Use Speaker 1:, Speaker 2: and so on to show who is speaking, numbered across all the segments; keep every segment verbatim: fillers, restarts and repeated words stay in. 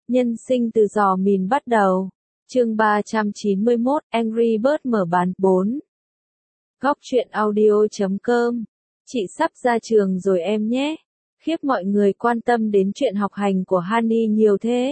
Speaker 1: Nhân sinh từ giò mìn bắt đầu. Chương ba trăm chín mươi mốt, Angry Birds mở bán. bốn. Góc truyện audio chấm com. Chị sắp ra trường rồi em nhé. Khiếp, mọi người quan tâm đến chuyện học hành của Honey nhiều thế.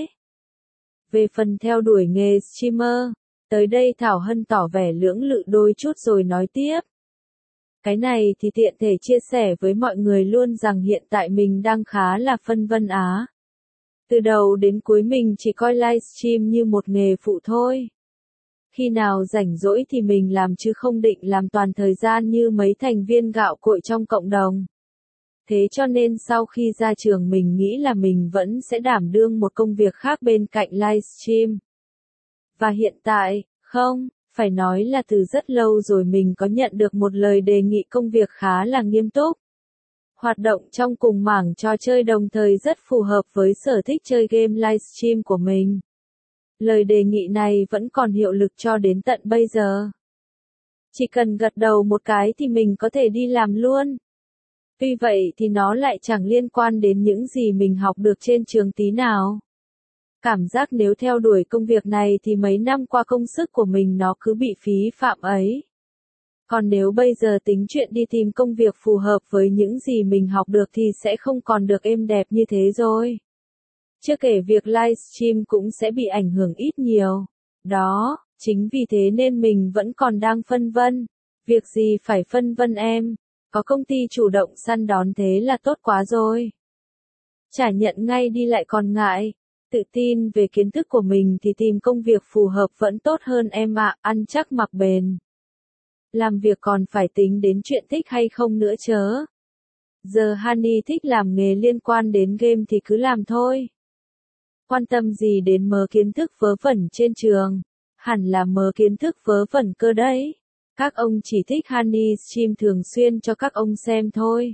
Speaker 1: Về phần theo đuổi nghề streamer, tới đây Thảo Hân tỏ vẻ lưỡng lự đôi chút rồi nói tiếp. Cái này thì tiện thể chia sẻ với mọi người luôn rằng hiện tại mình đang khá là phân vân á. Từ đầu đến cuối mình chỉ coi livestream như một nghề phụ thôi. Khi nào rảnh rỗi thì mình làm chứ không định làm toàn thời gian như mấy thành viên gạo cội trong cộng đồng. Thế cho nên sau khi ra trường mình nghĩ là mình vẫn sẽ đảm đương một công việc khác bên cạnh livestream. Và hiện tại, không, phải nói là từ rất lâu rồi mình có nhận được một lời đề nghị công việc khá là nghiêm túc. Hoạt động trong cùng mảng trò chơi đồng thời rất phù hợp với sở thích chơi game livestream của mình. Lời đề nghị này vẫn còn hiệu lực cho đến tận bây giờ. Chỉ cần gật đầu một cái thì mình có thể đi làm luôn. Tuy vậy thì nó lại chẳng liên quan đến những gì mình học được trên trường tí nào. Cảm giác nếu theo đuổi công việc này thì mấy năm qua công sức của mình nó cứ bị phí phạm ấy. Còn nếu bây giờ tính chuyện đi tìm công việc phù hợp với những gì mình học được thì sẽ không còn được êm đẹp như thế rồi. Chưa kể việc livestream cũng sẽ bị ảnh hưởng ít nhiều. Đó, chính vì thế nên mình vẫn còn đang phân vân. Việc gì phải phân vân em, có công ty chủ động săn đón thế là tốt quá rồi. Chả nhận ngay đi lại còn ngại. Tự tin về kiến thức của mình thì tìm công việc phù hợp vẫn tốt hơn em ạ, ăn chắc mặc bền. Làm việc còn phải tính đến chuyện thích hay không nữa chớ. Giờ Honey thích làm nghề liên quan đến game thì cứ làm thôi. Quan tâm gì đến mớ kiến thức vớ vẩn trên trường, hẳn là mớ kiến thức vớ vẩn cơ đấy. Các ông chỉ thích Honey stream thường xuyên cho các ông xem thôi.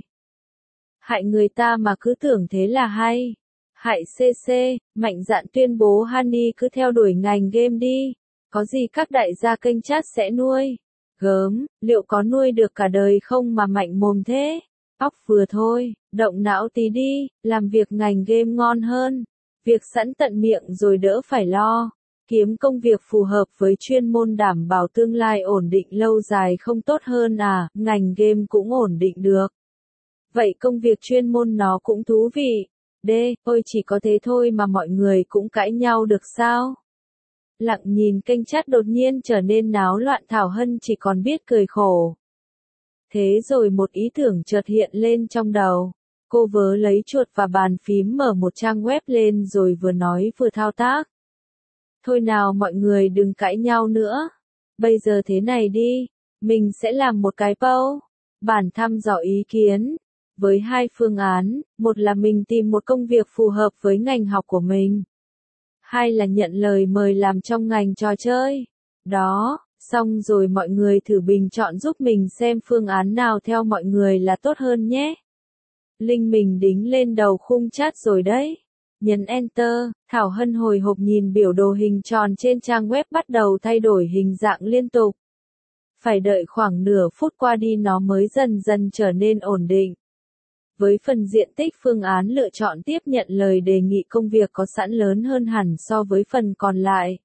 Speaker 1: Hại người ta mà cứ tưởng thế là hay. Hại xê xê, mạnh dạn tuyên bố Honey cứ theo đuổi ngành game đi. Có gì các đại gia kênh chat sẽ nuôi. Gớm, liệu có nuôi được cả đời không mà mạnh mồm thế? Óc vừa thôi, động não tí đi, làm việc ngành game ngon hơn. Việc sẵn tận miệng rồi đỡ phải lo. Kiếm công việc phù hợp với chuyên môn đảm bảo tương lai ổn định lâu dài không tốt hơn à, ngành game cũng ổn định được. Vậy công việc chuyên môn nó cũng thú vị. Đê, ôi chỉ có thế thôi mà mọi người cũng cãi nhau được sao? Lặng nhìn kênh chat đột nhiên trở nên náo loạn, Thảo Hân chỉ còn biết cười khổ. Thế rồi một ý tưởng chợt hiện lên trong đầu. Cô vớ lấy chuột và bàn phím mở một trang web lên rồi vừa nói vừa thao tác. Thôi nào mọi người đừng cãi nhau nữa. Bây giờ thế này đi, mình sẽ làm một cái poll, bản thăm dò ý kiến. Với hai phương án, một là mình tìm một công việc phù hợp với ngành học của mình. Hai là nhận lời mời làm trong ngành trò chơi. Đó, xong rồi mọi người thử bình chọn giúp mình xem phương án nào theo mọi người là tốt hơn nhé. Link mình đính lên đầu khung chat rồi đấy. Nhấn Enter, Thảo Hân hồi hộp nhìn biểu đồ hình tròn trên trang web bắt đầu thay đổi hình dạng liên tục. Phải đợi khoảng nửa phút qua đi nó mới dần dần trở nên ổn định. Với phần diện tích phương án lựa chọn tiếp nhận lời đề nghị công việc có sẵn lớn hơn hẳn so với phần còn lại.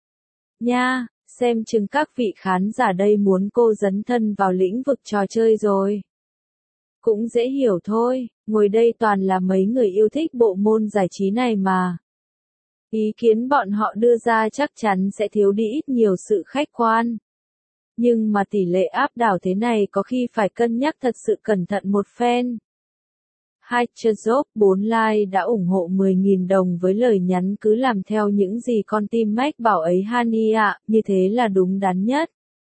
Speaker 1: Nha, xem chừng các vị khán giả đây muốn cô dấn thân vào lĩnh vực trò chơi rồi. Cũng dễ hiểu thôi, ngồi đây toàn là mấy người yêu thích bộ môn giải trí này mà. Ý kiến bọn họ đưa ra chắc chắn sẽ thiếu đi ít nhiều sự khách quan. Nhưng mà tỷ lệ áp đảo thế này có khi phải cân nhắc thật sự cẩn thận một phen. hai Job bốn like đã ủng hộ mười nghìn đồng với lời nhắn cứ làm theo những gì con tim Mac bảo ấy Honey ạ, như thế là đúng đắn nhất.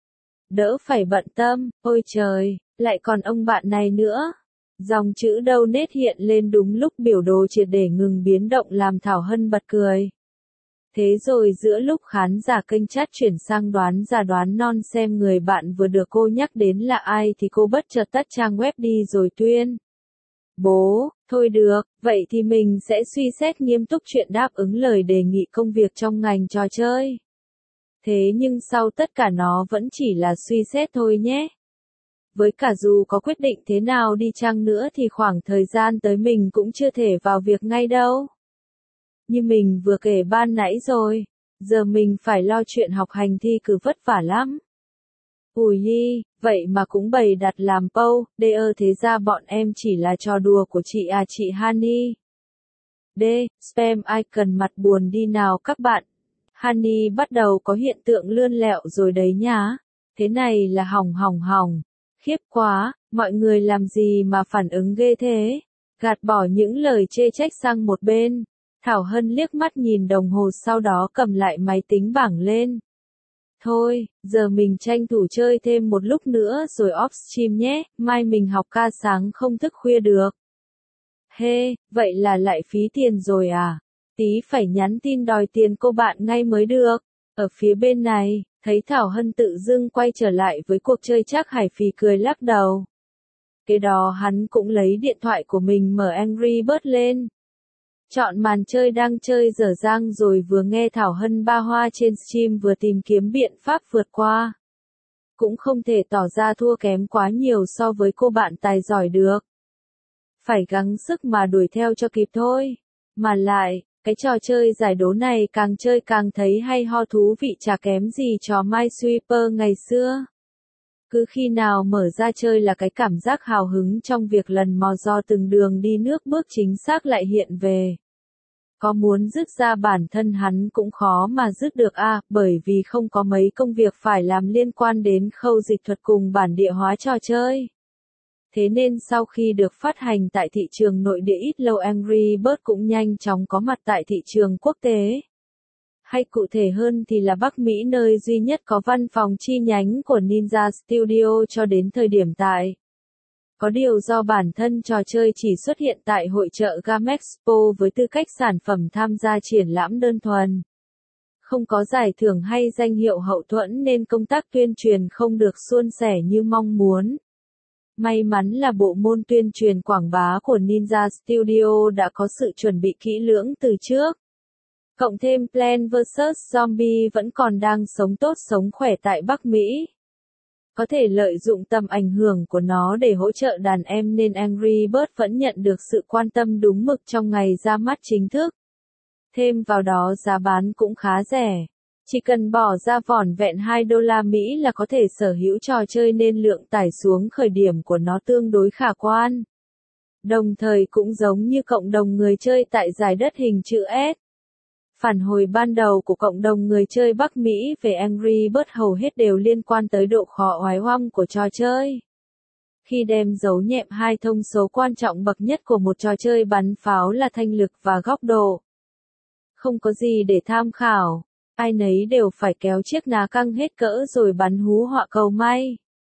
Speaker 1: Đỡ phải bận tâm, ôi trời, lại còn ông bạn này nữa. Dòng chữ donate hiện lên đúng lúc biểu đồ triệt để ngừng biến động làm Thảo Hân bật cười. Thế rồi giữa lúc khán giả kênh chat chuyển sang đoán giả đoán non xem người bạn vừa được cô nhắc đến là ai thì cô bất chợt tắt trang web đi rồi tuyên. Bố, thôi được, vậy thì mình sẽ suy xét nghiêm túc chuyện đáp ứng lời đề nghị công việc trong ngành trò chơi. Thế nhưng sau tất cả nó vẫn chỉ là suy xét thôi nhé. Với cả dù có quyết định thế nào đi chăng nữa thì khoảng thời gian tới mình cũng chưa thể vào việc ngay đâu. Như mình vừa kể ban nãy rồi, giờ mình phải lo chuyện học hành thi cử vất vả lắm. Ủi hi, vậy mà cũng bày đặt làm pâu, đê ơ thế ra bọn em chỉ là trò đùa của chị à chị Honey. D, spam icon mặt buồn đi nào các bạn. Honey bắt đầu có hiện tượng lươn lẹo rồi đấy nhá. Thế này là hỏng hỏng hỏng. Khiếp quá, mọi người làm gì mà phản ứng ghê thế. Gạt bỏ những lời chê trách sang một bên. Thảo Hân liếc mắt nhìn đồng hồ sau đó cầm lại máy tính bảng lên. Thôi, giờ mình tranh thủ chơi thêm một lúc nữa rồi off stream nhé, mai mình học ca sáng không thức khuya được. Hê, hey, vậy là lại phí tiền rồi à? Tí phải nhắn tin đòi tiền cô bạn ngay mới được. Ở phía bên này, thấy Thảo Hân tự dưng quay trở lại với cuộc chơi chắc Hải phì cười lắc đầu. Kế đó hắn cũng lấy điện thoại của mình mở Angry Birds lên. Chọn màn chơi đang chơi dở dang rồi vừa nghe Thảo Hân ba hoa trên stream vừa tìm kiếm biện pháp vượt qua. Cũng không thể tỏ ra thua kém quá nhiều so với cô bạn tài giỏi được. Phải gắng sức mà đuổi theo cho kịp thôi. Mà lại, cái trò chơi giải đố này càng chơi càng thấy hay ho thú vị chả kém gì trò Minesweeper ngày xưa. Cứ khi nào mở ra chơi là cái cảm giác hào hứng trong việc lần mò do từng đường đi nước bước chính xác lại hiện về. Có muốn dứt ra bản thân hắn cũng khó mà dứt được a, à, bởi vì không có mấy công việc phải làm liên quan đến khâu dịch thuật cùng bản địa hóa trò chơi. Thế nên sau khi được phát hành tại thị trường nội địa ít lâu Angry Birds cũng nhanh chóng có mặt tại thị trường quốc tế. Hay cụ thể hơn thì là Bắc Mỹ nơi duy nhất có văn phòng chi nhánh của Ninja Studio cho đến thời điểm tại. Có điều do bản thân trò chơi chỉ xuất hiện tại hội chợ Gamexpo với tư cách sản phẩm tham gia triển lãm đơn thuần. Không có giải thưởng hay danh hiệu hậu thuẫn nên công tác tuyên truyền không được suôn sẻ như mong muốn. May mắn là bộ môn tuyên truyền quảng bá của Ninja Studio đã có sự chuẩn bị kỹ lưỡng từ trước. Cộng thêm Plants versus. Zombie vẫn còn đang sống tốt sống khỏe tại Bắc Mỹ. Có thể lợi dụng tầm ảnh hưởng của nó để hỗ trợ đàn em nên Angry Birds vẫn nhận được sự quan tâm đúng mực trong ngày ra mắt chính thức. Thêm vào đó giá bán cũng khá rẻ. Chỉ cần bỏ ra vỏn vẹn hai đô la Mỹ là có thể sở hữu trò chơi nên lượng tải xuống khởi điểm của nó tương đối khả quan. Đồng thời cũng giống như cộng đồng người chơi tại giải đất hình chữ S. Phản hồi ban đầu của cộng đồng người chơi Bắc Mỹ về Angry Birds hầu hết đều liên quan tới độ khó oái oăm của trò chơi. Khi đem dấu nhẹm hai thông số quan trọng bậc nhất của một trò chơi bắn pháo là thanh lực và góc độ. Không có gì để tham khảo, ai nấy đều phải kéo chiếc ná căng hết cỡ rồi bắn hú họa cầu may.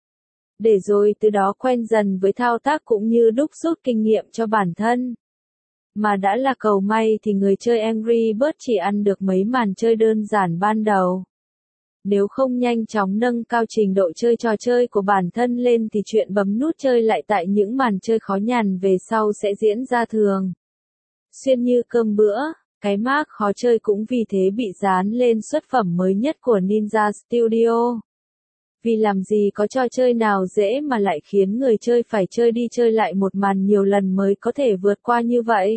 Speaker 1: Để rồi từ đó quen dần với thao tác cũng như đúc rút kinh nghiệm cho bản thân. Mà đã là cầu may thì người chơi Angry Birds chỉ ăn được mấy màn chơi đơn giản ban đầu. Nếu không nhanh chóng nâng cao trình độ chơi trò chơi của bản thân lên thì chuyện bấm nút chơi lại tại những màn chơi khó nhằn về sau sẽ diễn ra thường. Xuyên như cơm bữa, cái mác khó chơi cũng vì thế bị dán lên xuất phẩm mới nhất của Ninja Studio. Vì làm gì có trò chơi nào dễ mà lại khiến người chơi phải chơi đi chơi lại một màn nhiều lần mới có thể vượt qua như vậy.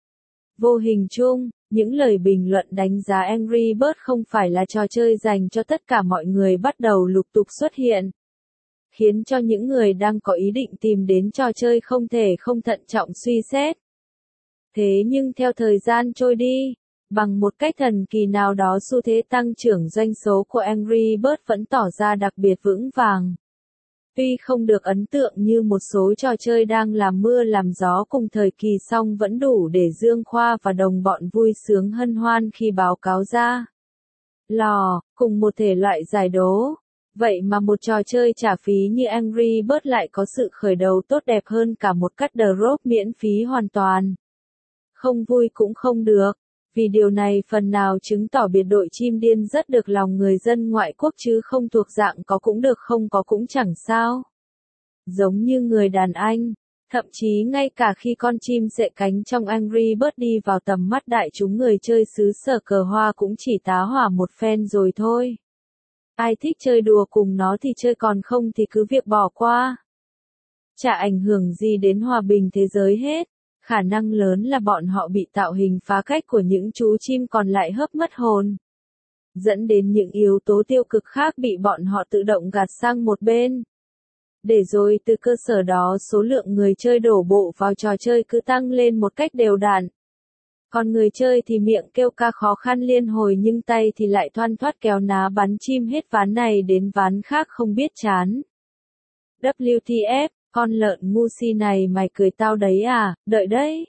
Speaker 1: Vô hình chung, những lời bình luận đánh giá Angry Birds không phải là trò chơi dành cho tất cả mọi người bắt đầu lục tục xuất hiện. Khiến cho những người đang có ý định tìm đến trò chơi không thể không thận trọng suy xét. Thế nhưng theo thời gian trôi đi, bằng một cách thần kỳ nào đó xu thế tăng trưởng doanh số của Angry Birds vẫn tỏ ra đặc biệt vững vàng. Tuy không được ấn tượng như một số trò chơi đang làm mưa làm gió cùng thời kỳ song vẫn đủ để Dương Khoa và đồng bọn vui sướng hân hoan khi báo cáo ra. Lò, cùng một thể loại giải đố. Vậy mà một trò chơi trả phí như Angry Birds lại có sự khởi đầu tốt đẹp hơn cả một cắt drop miễn phí hoàn toàn. Không vui cũng không được. Vì điều này phần nào chứng tỏ biệt đội chim điên rất được lòng người dân ngoại quốc chứ không thuộc dạng có cũng được không có cũng chẳng sao. Giống như người đàn anh, thậm chí ngay cả khi con chim sệ cánh trong Angry Birds đi vào tầm mắt đại chúng người chơi xứ sở cờ hoa cũng chỉ tá hỏa một phen rồi thôi. Ai thích chơi đùa cùng nó thì chơi còn không thì cứ việc bỏ qua. Chả ảnh hưởng gì đến hòa bình thế giới hết. khả năng lớn là bọn họ bị tạo hình phá cách của những chú chim còn lại hớp mất hồn. Dẫn đến những yếu tố tiêu cực khác bị bọn họ tự động gạt sang một bên. Để rồi từ cơ sở đó số lượng người chơi đổ bộ vào trò chơi cứ tăng lên một cách đều đặn. Còn người chơi thì miệng kêu ca khó khăn liên hồi nhưng tay thì lại thoăn thoắt kéo ná bắn chim hết ván này đến ván khác không biết chán. vê kép tê ép, con lợn ngu si này mày cười tao đấy à, đợi đấy.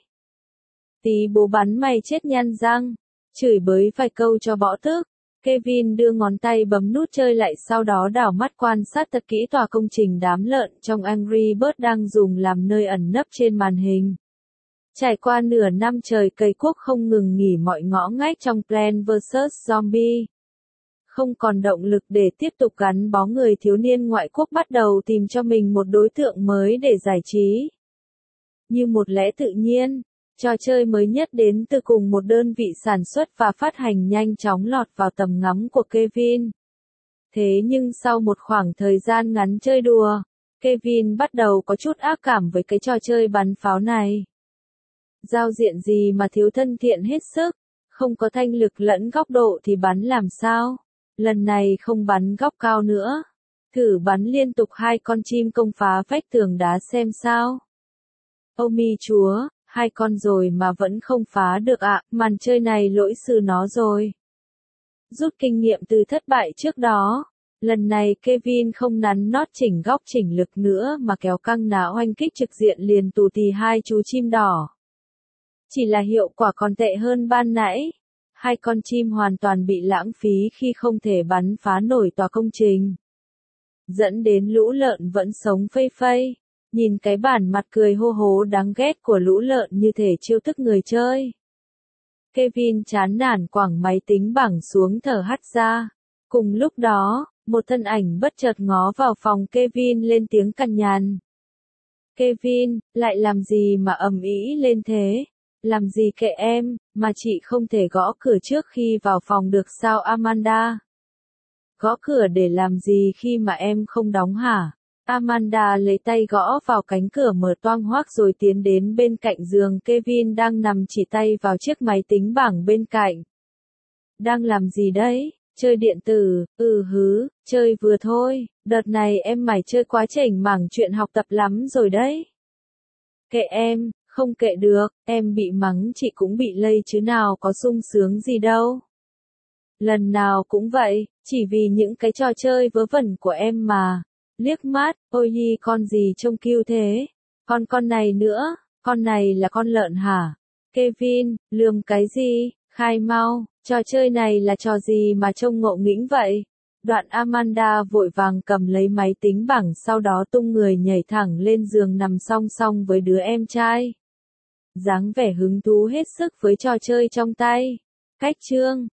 Speaker 1: Tí bố bắn mày chết nhăn răng, chửi bới vài câu cho bỏ tức. Kevin đưa ngón tay bấm nút chơi lại sau đó đảo mắt quan sát thật kỹ tòa công trình đám lợn trong Angry Birds đang dùng làm nơi ẩn nấp trên màn hình. Trải qua nửa năm trời cày cuốc không ngừng nghỉ mọi ngõ ngách trong Plants vs Zombies. Không còn động lực để tiếp tục gắn bó, người thiếu niên ngoại quốc bắt đầu tìm cho mình một đối tượng mới để giải trí. Như một lẽ tự nhiên, trò chơi mới nhất đến từ cùng một đơn vị sản xuất và phát hành nhanh chóng lọt vào tầm ngắm của Kevin. Thế nhưng sau một khoảng thời gian ngắn chơi đùa, Kevin bắt đầu có chút ác cảm với cái trò chơi bắn pháo này. Giao diện gì mà thiếu thân thiện hết sức, không có thanh lực lẫn góc độ thì bắn làm sao? Lần này không bắn góc cao nữa. Thử bắn liên tục hai con chim công phá vách tường đá xem sao. Ôi mi chúa, hai con rồi mà vẫn không phá được ạ, à, màn chơi này lỗi sư nó rồi. Rút kinh nghiệm từ thất bại trước đó, lần này Kevin không nắn nót chỉnh góc chỉnh lực nữa mà kéo căng ná oanh kích trực diện liền tù tì hai chú chim đỏ. Chỉ là hiệu quả còn tệ hơn ban nãy. Hai con chim hoàn toàn bị lãng phí khi không thể bắn phá nổi tòa công trình. Dẫn đến lũ lợn vẫn sống phây phây. Nhìn cái bản mặt cười hô hố đáng ghét của lũ lợn như thể chiêu thức người chơi. Kevin chán nản quẳng máy tính bảng xuống thở hắt ra. Cùng lúc đó, một thân ảnh bất chợt ngó vào phòng Kevin lên tiếng cằn nhằn. Kevin, lại làm gì mà ầm ĩ lên thế? Làm gì kệ em, mà chị không thể gõ cửa trước khi vào phòng được sao Amanda? Gõ cửa để làm gì khi mà em không đóng hả? Amanda lấy tay gõ vào cánh cửa mở toang hoác rồi tiến đến bên cạnh giường Kevin đang nằm chỉ tay vào chiếc máy tính bảng bên cạnh. Đang làm gì đấy? Chơi điện tử, ừ hứ, chơi vừa thôi, đợt này em mải chơi quá chảnh mảng chuyện học tập lắm rồi đấy. Kệ em. Không kệ được, em bị mắng chị cũng bị lây chứ nào có sung sướng gì đâu. Lần nào cũng vậy, chỉ vì những cái trò chơi vớ vẩn của em mà. Liếc mắt, ôi hi con gì trông cute thế. Con con này nữa, con này là con lợn hả? Kevin, lườm cái gì, khai mau, trò chơi này là trò gì mà trông ngộ nghĩnh vậy? Đoạn Amanda vội vàng cầm lấy máy tính bảng sau đó tung người nhảy thẳng lên giường nằm song song với đứa em trai. Dáng vẻ hứng thú hết sức với trò chơi trong tay. Cách chương